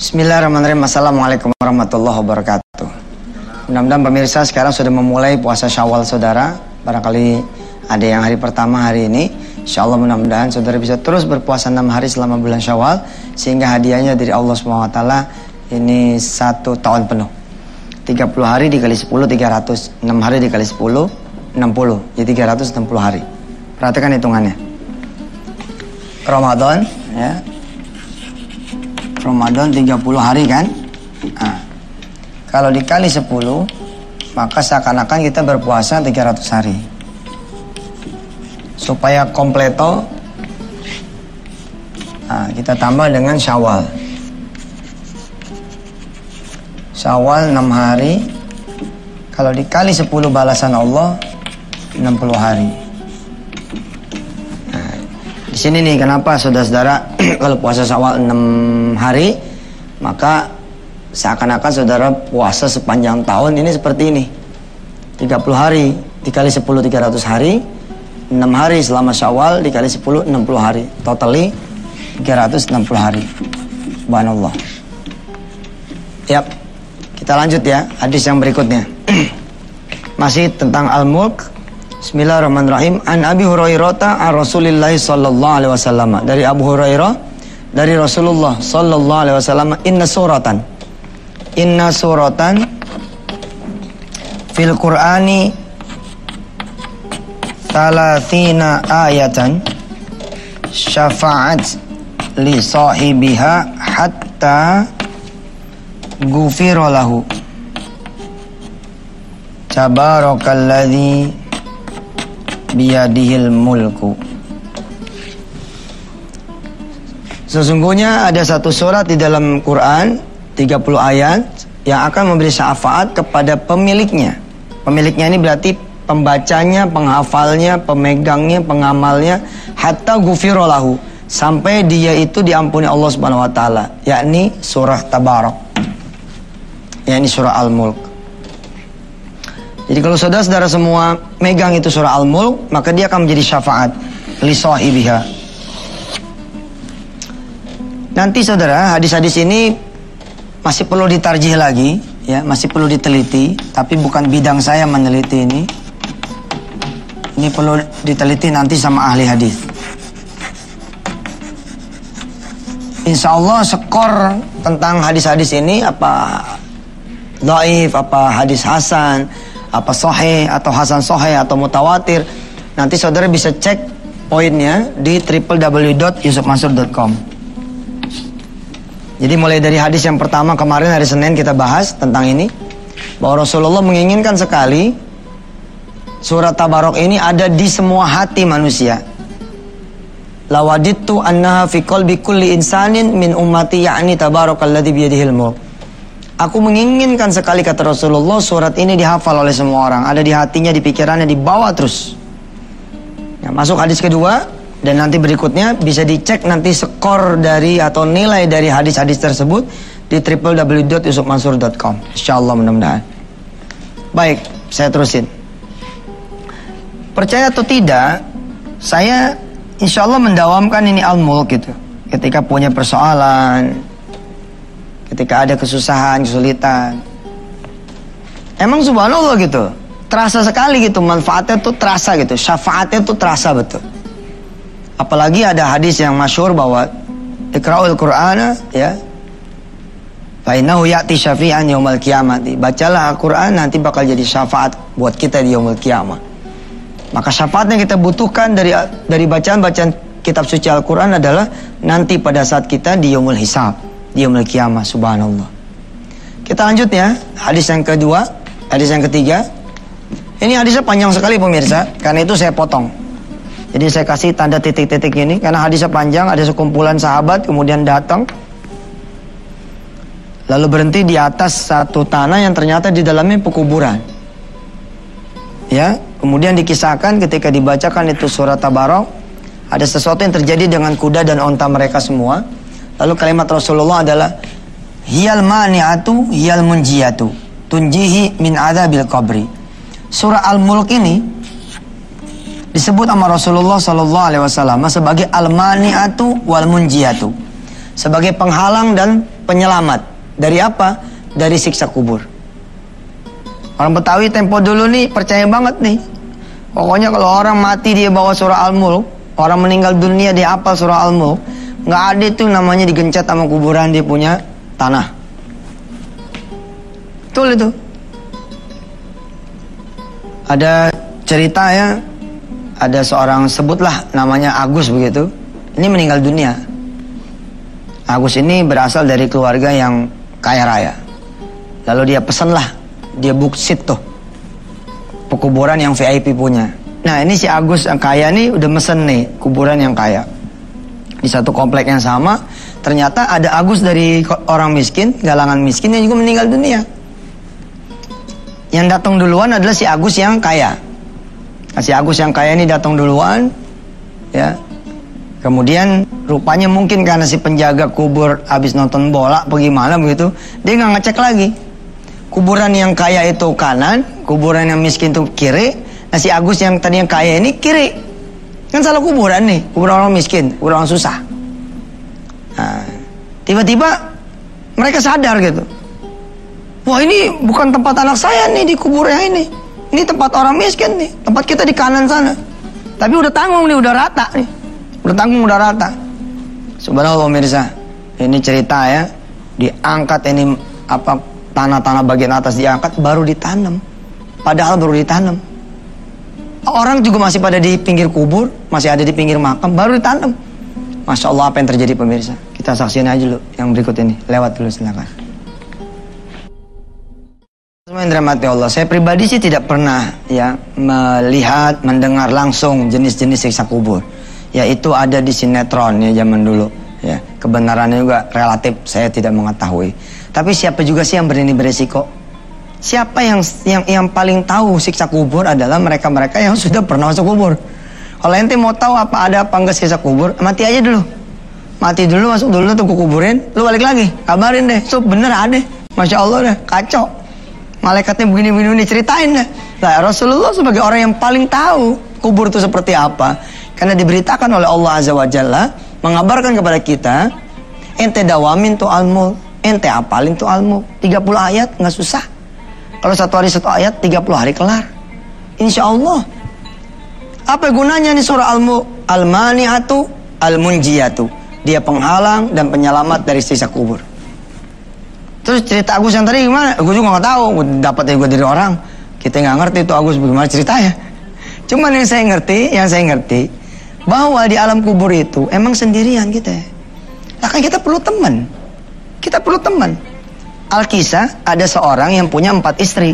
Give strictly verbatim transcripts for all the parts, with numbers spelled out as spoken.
Bismillahirrahmanirrahim. Assalamualaikum warahmatullahi wabarakatuh. Mudah-mudahan pemirsa sekarang sudah memulai puasa Syawal saudara. Barangkali ada yang hari pertama hari ini. Insya Allah mudah-mudahan saudara bisa terus berpuasa enam hari selama bulan Syawal, sehingga hadiahnya dari Allah subhanahu wa taala ini satu tahun penuh. tiga puluh hari dikali sepuluh, tiga ratus. enam hari dikali sepuluh, enam puluh. Jadi tiga ratus enam puluh hari. Perhatikan hitungannya. Ramadan ya. Ramadan tiga puluh hari kan. Nah, kalau dikali sepuluh, maka seakan-akan kita berpuasa tiga ratus hari. Supaya kompleto, nah, kita tambah dengan Syawal. Syawal enam hari. Kalau dikali sepuluh balasan Allah enam puluh hari. Nah, di sini nih kenapa saudara-saudara kalau puasa Syawal enam hari, maka seakan-akan saudara puasa sepanjang tahun ini seperti ini. tiga puluh hari dikali sepuluh, tiga ratus hari. enam hari selama Syawal dikali sepuluh, enam puluh hari. Totally tiga ratus enam puluh hari. Subhanallah. Yap. Kita lanjut ya, hadis yang berikutnya. Masih tentang Al-Mulk. Bismillahirrahmanirrahim. An Abi Hurairah an Rasulillah sallallahu alaihi wasallam. Dari Abu Hurairah, dari Rasulullah sallallahu alaihi wasallam, inna suratan. Inna suratan fil Qur'ani talatina ayatan syafa'at li sahibiha hatta gufira lahu tabarakalladzi biyadihil mulku. Sesungguhnya ada satu surat di dalam Quran tiga puluh ayat yang akan memberi syafaat kepada pemiliknya. Pemiliknya ini berarti pembacanya, penghafalnya, pemegangnya, pengamalnya, hatta gufira lahu, sampai dia itu diampuni Allah Subhanahu wa taala, yakni surah Tabarak. Yakni surah Al-Mulk. Jadi kalau saudara-saudara semua megang itu surah Al-Mulk, maka dia akan menjadi syafaat li sahibiha. Nanti saudara, hadis-hadis ini masih perlu ditarjih lagi, ya, masih perlu diteliti, tapi bukan bidang saya meneliti ini. Ini perlu diteliti nanti sama ahli hadis. Insya Allah skor tentang hadis-hadis ini apa dhaif, apa hadis hasan, apa sahih atau hasan sahih atau mutawatir, nanti saudara bisa cek poinnya di w w w dot yusuf mansur dot com. Jadi mulai dari hadis yang pertama kemarin hari Senin kita bahas tentang ini, bahwa Rasulullah menginginkan sekali surat Tabarak ini ada di semua hati manusia. Lawadittu annaha fi qalbi kulli insanin min ummati ya'ni tabarakalladzi biyadihil mulk. Aku menginginkan sekali, kata Rasulullah, surat ini dihafal oleh semua orang, ada di hatinya, di pikirannya, dibawa terus. Ya, masuk hadis kedua, dan nanti berikutnya bisa dicek nanti skor dari atau nilai dari hadis-hadis tersebut di w w w dot yusuf mansur dot com. Insyaallah mudah-mudahan. Baik, saya terusin. Percaya atau tidak, saya insya Allah mendawamkan ini Al-Mulk gitu. Ketika punya persoalan, ketika ada kesusahan, kesulitan, emang subhanallah gitu, terasa sekali gitu, manfaatnya tuh terasa gitu, syafaatnya tuh terasa betul. Apalagi ada hadis yang masyhur bahwa iqra'ul Qur'ana ya fa innahu ya'ti syafi'an yaumil qiyamati. Bacalah Al-Qur'an, nanti bakal jadi syafaat buat kita di yaumil qiyamah. Maka syafaat yang kita butuhkan dari dari bacaan-bacaan kitab suci Al-Quran adalah nanti pada saat kita di yaumul hisab, di yaumul qiyamah. Subhanallah. Kita lanjut ya, hadis yang kedua, hadis yang ketiga. Ini hadisnya panjang sekali pemirsa, karena itu saya potong. Jadi saya kasih tanda titik-titik ini, karena hadisnya panjang, ada sekumpulan sahabat kemudian datang, lalu berhenti di atas satu tanah yang ternyata di dalamnya pekuburan. Ya, kemudian dikisahkan ketika dibacakan itu surat Tabarak, ada sesuatu yang terjadi dengan kuda dan onta mereka semua. Lalu kalimat Rasulullah adalah hiyal mani'atu hiyal munjiyatu tunjihi min adzabil qabri. Surah Al-Mulk ini disebut sama Rasulullah sallallahu alaihi wasallam sebagai al-mani'atu wal munjiyatu, sebagai penghalang dan penyelamat. Dari apa? Dari siksa kubur. Orang Betawi tempo dulu nih percaya banget nih. Pokoknya kalau orang mati dia bawa surah Al-Mulk, orang meninggal dunia dia hafal surah Al-Mulk, nggak ada tuh namanya digencet sama kuburan dia punya tanah. Betul itu. Ada cerita ya, ada seorang sebutlah namanya Agus begitu. Ini meninggal dunia. Agus ini berasal dari keluarga yang kaya raya. Lalu dia pesenlah, dia buksit tuh pekuburan yang V I P punya. Nah ini si Agus yang kaya nih udah mesen nih kuburan yang kaya. Di satu komplek yang sama, ternyata ada Agus dari orang miskin, galangan miskin yang juga meninggal dunia. Yang datang duluan adalah si Agus yang kaya. Nah, si Agus yang kaya ini datang duluan, ya. Kemudian rupanya mungkin karena si penjaga kubur habis nonton bola, apa gimana begitu, dia nggak ngecek lagi. Kuburan yang kaya itu kanan, kuburan yang miskin itu kiri. Nah si Agus yang tadi yang kaya ini kiri. Kan salah kuburan nih, kuburan orang miskin, kuburan orang susah. Nah, tiba-tiba mereka sadar gitu. Wah ini bukan tempat anak saya nih di kubur yang ini. Ini tempat orang miskin nih. Tempat kita di kanan sana. Tapi udah tanggung nih, udah rata nih. Udah tanggung, udah rata. Subhanallah pemirsa. Ini cerita ya. Diangkat ini apa tanah-tanah bagian atas diangkat baru ditanam. Padahal baru ditanam. Orang juga masih pada di pinggir kubur, masih ada di pinggir makam, baru ditanam. Masya Allah apa yang terjadi pemirsa. Kita saksiin aja dulu yang berikut ini. Lewat dulu silakan. Semua yang dirahmati Allah, saya pribadi sih tidak pernah ya melihat, mendengar langsung jenis-jenis siksa kubur. Ya itu ada di sinetron ya zaman dulu. Ya kebenarannya juga relatif saya tidak mengetahui. Tapi siapa juga sih yang berani beresiko? Siapa yang yang yang paling tahu siksa kubur adalah mereka-mereka yang sudah pernah masuk kubur. Kalau ente mau tahu apa ada apa enggak siksa kubur, mati aja dulu. Mati dulu, masuk dulu tuh kuburin, lu balik lagi, kabarin deh. So bener ada. Masya Allah deh, kacau. Malaikatnya begini-begini ceritain deh. Nah, Rasulullah sebagai orang yang paling tahu kubur itu seperti apa, karena diberitakan oleh Allah Azza wa Jalla, mengabarkan kepada kita, ente dawamin tuh Al-Mulk, ente apalin tuh Al-Mulk, tiga puluh ayat nggak susah. Kalau satu hari satu ayat, tiga puluh hari kelar. Insya Allah. Apa gunanya nih surah Al-Mulk? Al-Mani'atu, Al-Munjiyatu. Dia penghalang dan penyelamat dari siksa kubur. Terus cerita Agus yang tadi gimana? Gue juga nggak tahu. Gue dapetnya gue dari orang. Kita nggak ngerti tuh Agus bagaimana ceritanya. Cuman yang saya ngerti, yang saya ngerti bahwa di alam kubur itu emang sendirian kita. Nah kan kita perlu teman. Kita perlu teman. Al-Kisah ada seorang yang punya empat istri.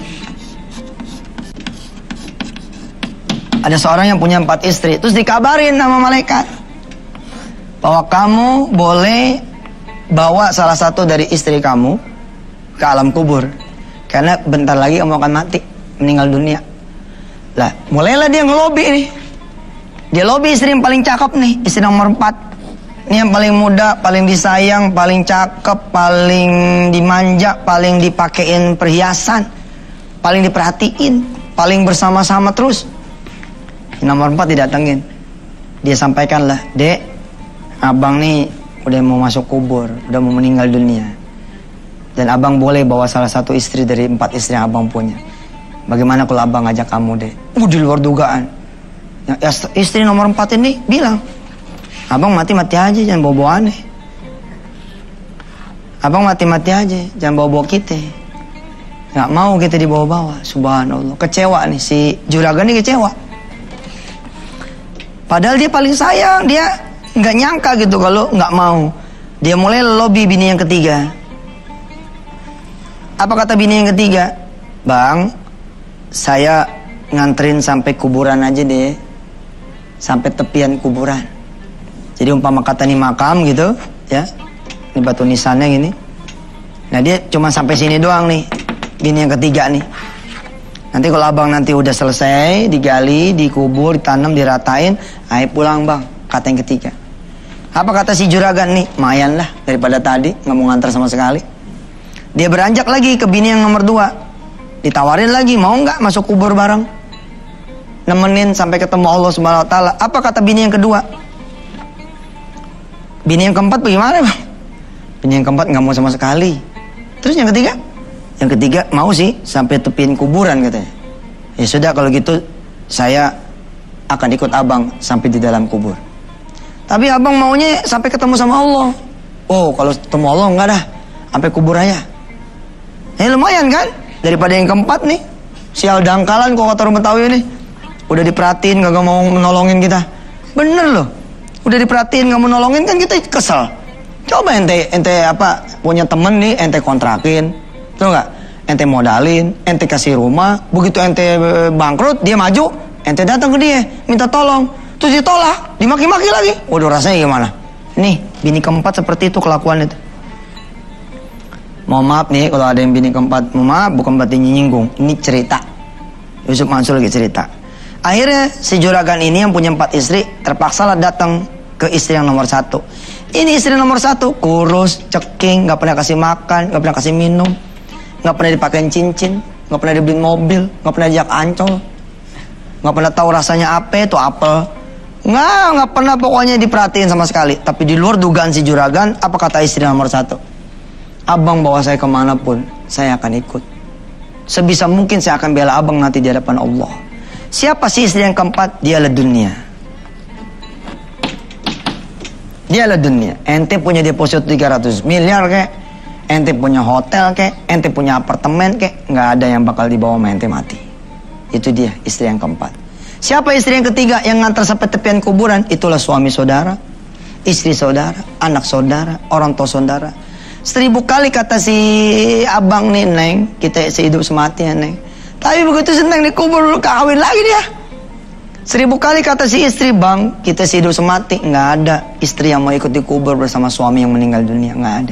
Ada seorang yang punya empat istri. Terus dikabarin sama malaikat bahwa kamu boleh bawa salah satu dari istri kamu ke alam kubur, karena bentar lagi kamu akan mati, meninggal dunia. Lah, mulailah dia ngelobi nih. Dia lobi istri yang paling cakep nih, istri nomor empat. Ini yang paling muda, paling disayang, paling cakep, paling dimanja, paling dipakein perhiasan, paling diperhatiin, paling bersama-sama terus. Nomor empat didatengin. Dia sampaikanlah, "Dek, abang nih udah mau masuk kubur, udah mau meninggal dunia. Dan abang boleh bawa salah satu istri dari empat istri yang abang punya. Bagaimana kalau abang ngajak kamu, Dek?" Uh, di luar dugaan. Ya, istri nomor empat ini bilang, "Abang mati-mati aja, jangan bawa-bawa aneh. Abang mati-mati aja, jangan bawa-bawa kita. Gak mau kita dibawa-bawa." Subhanallah. Kecewa nih, si juragan ini kecewa. Padahal dia paling sayang, dia gak nyangka gitu kalau gak mau. Dia mulai lobby bini yang ketiga. Apa kata bini yang ketiga? "Bang, saya nganterin sampai kuburan aja deh. Sampai tepian kuburan." Jadi umpama kata ini makam gitu, ya. Ini batu nisannya gini. Nah dia cuma sampai sini doang nih, bini yang ketiga nih. Nanti kalau abang nanti udah selesai, digali, dikubur, ditanam, diratain, ayo pulang bang, kata yang ketiga. Apa kata si juragan nih? "Mayan lah daripada tadi, nggak mau ngantar sama sekali." Dia beranjak lagi ke bini yang nomor dua. Ditawarin lagi, mau nggak masuk kubur bareng? Nemenin sampai ketemu Allah Subhanahu Wa Taala. Apa kata bini yang kedua? Bini yang keempat bagaimana bang? Bini yang keempat nggak mau sama sekali. Terus yang ketiga? Yang ketiga mau sih sampai tepiin kuburan katanya. Ya sudah kalau gitu saya akan ikut abang sampai di dalam kubur. Tapi abang maunya sampai ketemu sama Allah. Oh kalau ketemu Allah enggak dah, sampai kubur aja. Ya lumayan kan? Daripada yang keempat nih, sial dangkalan kok kata orang Betawi nih. Udah diperhatiin gak mau menolongin kita. Bener loh. Udah diperhatiin gak mau nolongin kan kita kesel. Coba ente ente apa punya temen nih, ente kontrakin, tuh nggak? Ente modalin, ente kasih rumah, begitu ente bangkrut dia maju, ente datang ke dia minta tolong, terus ditolak, dimaki-maki lagi. Waduh rasanya gimana? Nih bini keempat seperti itu kelakuan itu. Mohon maaf nih kalau ada yang bini keempat, mohon maaf bukan berarti nyinggung, ini cerita. Yusuf Mansur lagi cerita. Akhirnya si juragan ini yang punya empat istri terpaksa lah datang ke istri yang nomor satu. Ini istri nomor satu kurus, ceking, nggak pernah kasih makan, nggak pernah kasih minum, nggak pernah dipakein cincin, nggak pernah dibeliin mobil, nggak pernah diajak ancol, nggak pernah tahu rasanya apa itu apel, nggak nggak pernah pokoknya diperhatiin sama sekali. Tapi di luar dugaan si juragan, apa kata istri nomor satu? Abang bawa saya kemanapun, saya akan ikut. Sebisa mungkin saya akan bela abang nanti di hadapan Allah. Siapa sih istri yang keempat? Dialah dunia. Dialah dunia. Ente punya deposit tiga ratus miliar kek, ente punya hotel kek, ente punya apartemen kek, nggak ada yang bakal dibawa sama ente mati. Itu dia istri yang keempat. Siapa istri yang ketiga yang ngantar sampai tepian kuburan? Itulah suami saudara, istri saudara, anak saudara, orang tua saudara. Seribu kali kata si abang nih, Neng, kita sehidup semati ya Neng. Tapi begitu senang dikubur kawin lagi dia. Seribu kali kata si istri, bang, kita sehidup semati. Nggak ada istri yang mau ikut dikubur bersama suami yang meninggal dunia, nggak ada.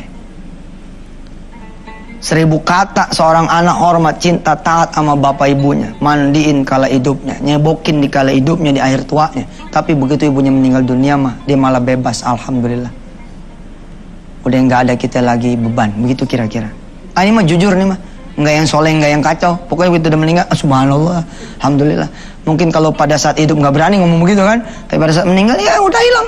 Seribu kata seorang anak hormat, cinta, taat sama bapak ibunya, mandiin kala hidupnya, nyebokin di kala hidupnya, di akhir tuanya. Tapi begitu ibunya meninggal dunia mah, dia malah bebas, alhamdulillah. Udah nggak ada kita lagi beban, begitu kira-kira. Ah, ini mah jujur nih mah, nggak yang soleh, nggak yang kacau. Pokoknya begitu udah meninggal, ah, subhanallah, alhamdulillah. Mungkin kalau pada saat hidup nggak berani ngomong begitu kan, tapi pada saat meninggal ya udah hilang.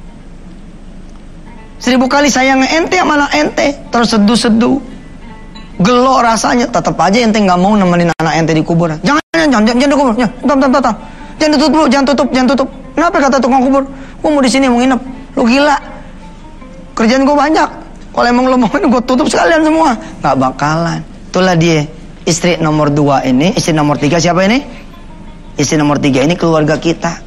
Seribu kali sayang ente malah ente terseduh-seduh, gelo rasanya, tetap aja ente nggak mau nemenin anak ente di kuburan. Jangan, jangan, jangan, jangan dikubur, jangan, jangan, jangan, jangan tutup dulu, jangan tutup, jangan tutup. Kenapa kata tukang kubur? Gua mau di sini mau nginep, lu gila. Kerjaan gue banyak. Kalau emang lo mau gue tutup sekalian semua. Gak bakalan. Itulah dia. Istri nomor dua ini. Istri nomor tiga siapa ini? Istri nomor tiga ini keluarga kita.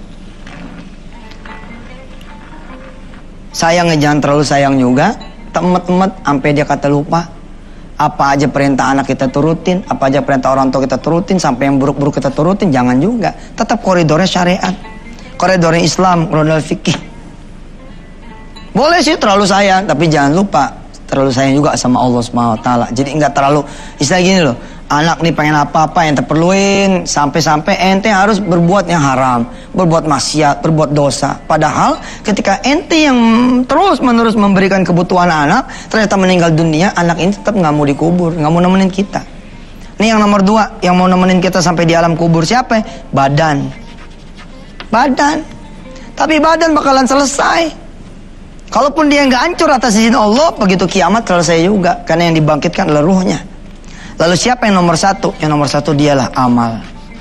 Sayangnya jangan terlalu sayang juga. Temet-temet sampai dia kata lupa. Apa aja perintah anak kita turutin. Apa aja perintah orang tua kita turutin. Sampai yang buruk-buruk kita turutin. Jangan juga. Tetap koridornya syariat. Koridornya Islam. Koridor fikih. Boleh sih terlalu sayang, tapi jangan lupa terlalu sayang juga sama Allah subhanahu wa taala. Jadi enggak terlalu, istilah gini loh, anak nih pengen apa-apa yang terperluin, sampai-sampai ente harus berbuat yang haram, berbuat maksiat, berbuat dosa. Padahal ketika ente yang terus-menerus memberikan kebutuhan anak, ternyata meninggal dunia, anak ini tetap nggak mau dikubur, nggak mau nemenin kita. Ini yang nomor dua, yang mau nemenin kita sampai di alam kubur siapa? Badan. Badan. Tapi badan bakalan selesai. Kalaupun dia nggak hancur atas izin Allah, begitu kiamat selesai juga. Karena yang dibangkitkan adalah ruhnya. Lalu siapa yang nomor satu? Yang nomor satu dialah amal.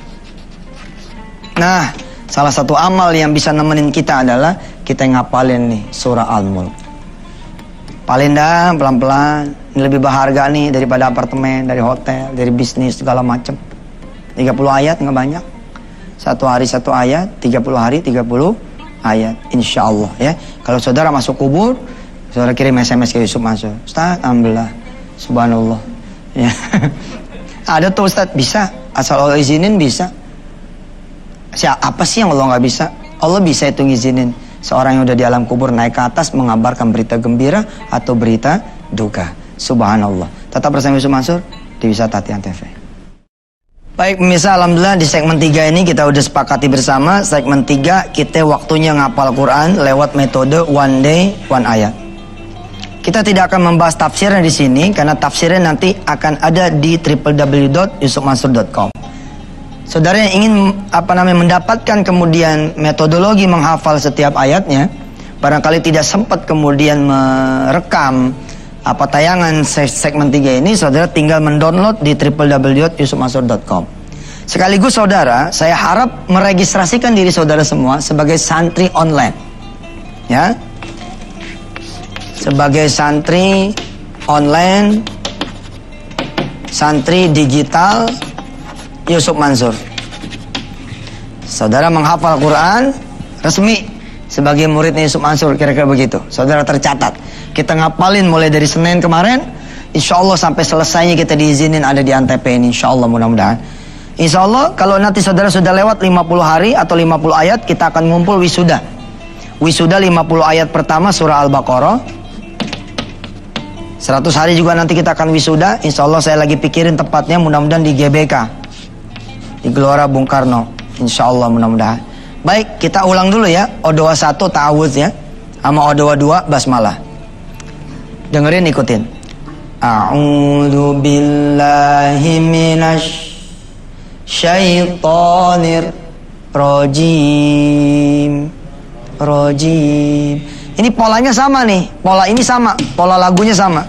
Nah, salah satu amal yang bisa nemenin kita adalah kita ngapalin nih surah Al-Mulk. Palin dah pelan-pelan. Ini lebih berharga nih daripada apartemen, dari hotel, dari bisnis segala macam. tiga puluh ayat nggak banyak. Satu hari satu ayat, tiga puluh hari tiga puluh ayat, insya Allah ya. Kalau saudara masuk kubur, saudara kirim S M S ke Yusuf Mansur, Ustaz, alhamdulillah, subhanallah ya. Ada tuh Ustaz, bisa, asal Allah izinin bisa. Siapa sih yang Allah nggak bisa? Allah bisa itu ngizinin seorang yang udah di alam kubur naik ke atas mengabarkan berita gembira atau berita duka. Subhanallah. Tetap bersama Yusuf Mansur di Wisata Hati T V. Baik pemirsa, alhamdulillah di segmen tiga ini kita udah sepakati bersama. Segmen tiga kita waktunya ngapal Quran lewat metode one day one ayat. Kita tidak akan membahas tafsirnya di sini karena tafsirnya nanti akan ada di w w w dot yusuf mansur dot com. Saudara yang ingin apa namanya mendapatkan kemudian metodologi menghafal setiap ayatnya, barangkali tidak sempat kemudian merekam apa tayangan segmen tiga ini, saudara tinggal mendownload di w w w titik yusuf mansur titik com. Sekaligus saudara, saya harap meregistrasikan diri saudara semua sebagai santri online. Ya. Sebagai santri online, santri digital Yusuf Mansur. Saudara menghafal Quran resmi sebagai muridnya Yusuf Mansur, kira-kira begitu. Saudara tercatat. Kita ngapalin mulai dari Senin kemarin, insya Allah sampai selesainya kita diizinin ada di Antep ini, insya Allah mudah-mudahan. Insya Allah kalau nanti saudara sudah lewat lima puluh hari atau lima puluh ayat, kita akan ngumpul wisuda. Wisuda lima puluh ayat pertama surah Al-Baqarah. seratus hari juga nanti kita akan wisuda. Insya Allah saya lagi pikirin tepatnya, mudah-mudahan di G B K, di Gelora Bung Karno. Insya Allah mudah-mudahan. Baik, kita ulang dulu ya. Odoa satu ta'awudz ya, sama odoa dua basmalah. Dengerin, ikutin. A'udzu billahi minasy syaitonir rajim. Rajim. Ini polanya sama nih. Pola ini sama. Pola lagunya sama.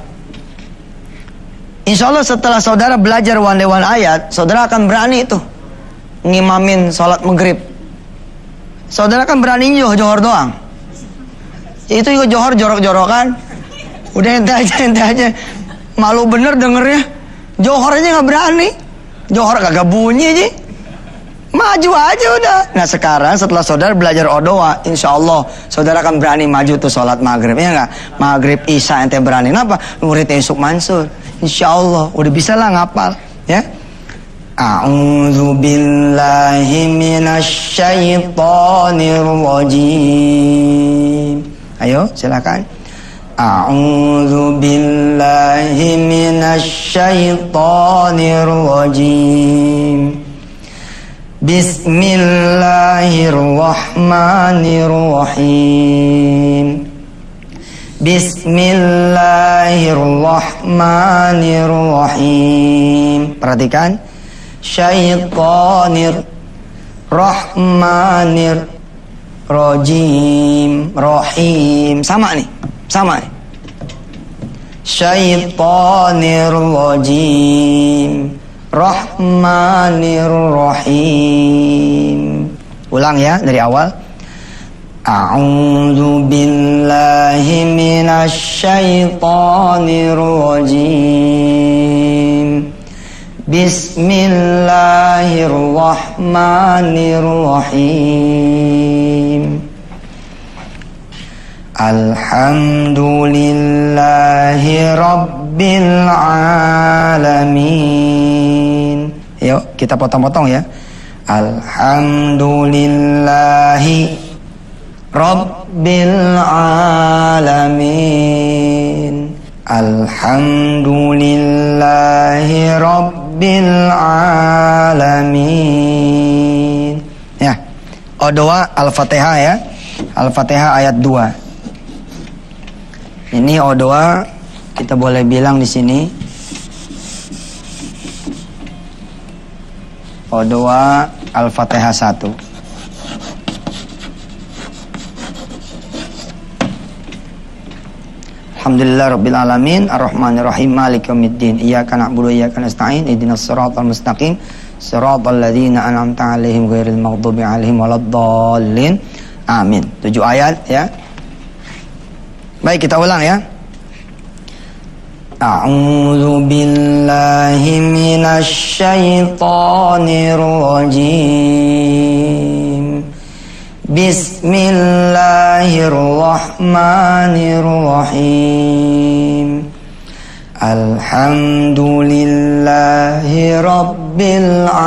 Insya Allah setelah saudara belajar one day one ayat, saudara akan berani itu ngimamin sholat maghrib. Saudara kan berani johor doang. Itu juga johor jorok-jorokan. Udah ente aja, ente aja. Malu bener dengernya. Johor aja gak berani. Johor kagak bunyi aja. Maju aja udah. Nah sekarang setelah saudara belajar odoa, insya Allah saudara akan berani maju tuh sholat maghrib. Ya gak? Maghrib isya ente berani. Kenapa? Muridnya Yusuf Mansur. Insya Allah udah bisa lah ngapal. Ya. A'udzu billahi minasy syaithanir rajim. Ayo silakan. A'udzu billahi minasy syaithanir rajim. Bismillahirrahmanirrahim. Bismillahirrahmanirrahim. Perhatikan. Syaitanir rahmanir rajim. Rahim. Sama nih. Sama nih. Syaitanir rajim. Rahmanir rahim. Ulang ya dari awal. A'udzu billahi minasy syaithanir rajim. Bismillahirrahmanirrahim. Alhamdulillahi rabbil alamin. Yuk kita potong-potong ya. Alhamdulillahi rabbil alamin. Alhamdulillahi rabbil alamin. Ya. Odoa Al-Fatihah ya. Al-Fatihah ayat dua. Ini odoa kita boleh bilang di sini. Odoa Al-Fatihah satu. Alhamdulillah rabbil alamin arrahmanir rahim maliki yaumiddin iyyaka na'budu wa iyyaka nasta'in ihdinas siratal mustaqim siratal ladzina an'amta 'alaihim ghairil maghdubi 'alaihim waladdallin. Amin. Tujuh ayat ya. Baik, kita ulang ya. A'udzu billahi minasy syaithanir rajim. Bismillahirrahmanirrahim. Alhamdulillahi rabbil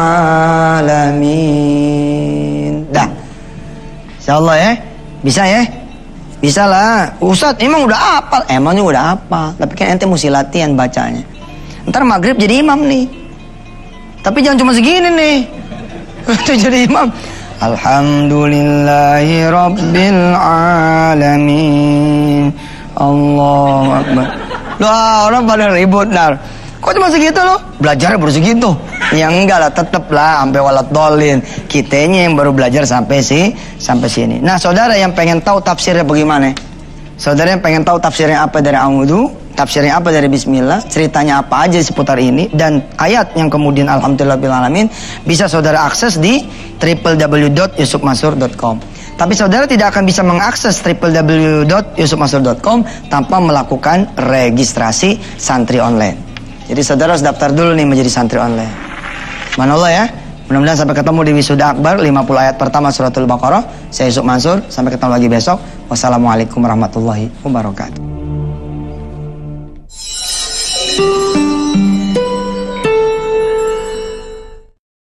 alamin. Dah. Insyaallah ya. Bisa ya? Bisa lah. Ustadz emang udah hafal. Emangnya udah hafal. Tapi kan ente mesti latihan bacanya. Ntar maghrib jadi imam nih. Tapi jangan cuma segini nih. Itu jadi imam. Alhamdulillahi rabbil alamin. Allahu akbar. Loh, orang pada ribut nar. Kok cuma segitu loh? Belajar baru segitu. Ya enggak lah, tetep lah sampai walat dolin. Kitanya yang baru belajar sampai si sampai sini. Nah, saudara yang pengen tahu tafsirnya bagaimana? Saudara yang pengen tahu tafsirnya apa dari a'udzu, tafsirnya apa dari bismillah, ceritanya apa aja seputar ini, dan ayat yang kemudian alhamdulillahirrahmanirrahim bisa saudara akses di w w w dot yusuf mansur dot com. Tapi saudara tidak akan bisa mengakses w w w dot yusuf mansur dot com tanpa melakukan registrasi santri online. Jadi saudara harus daftar dulu nih menjadi santri online. Manallah ya. Mudah-mudahan sampai ketemu di Wisuda Akbar lima puluh ayat pertama suratul Baqarah. Saya Yusuf Mansur, sampai ketemu lagi besok. Wassalamualaikum warahmatullahi wabarakatuh.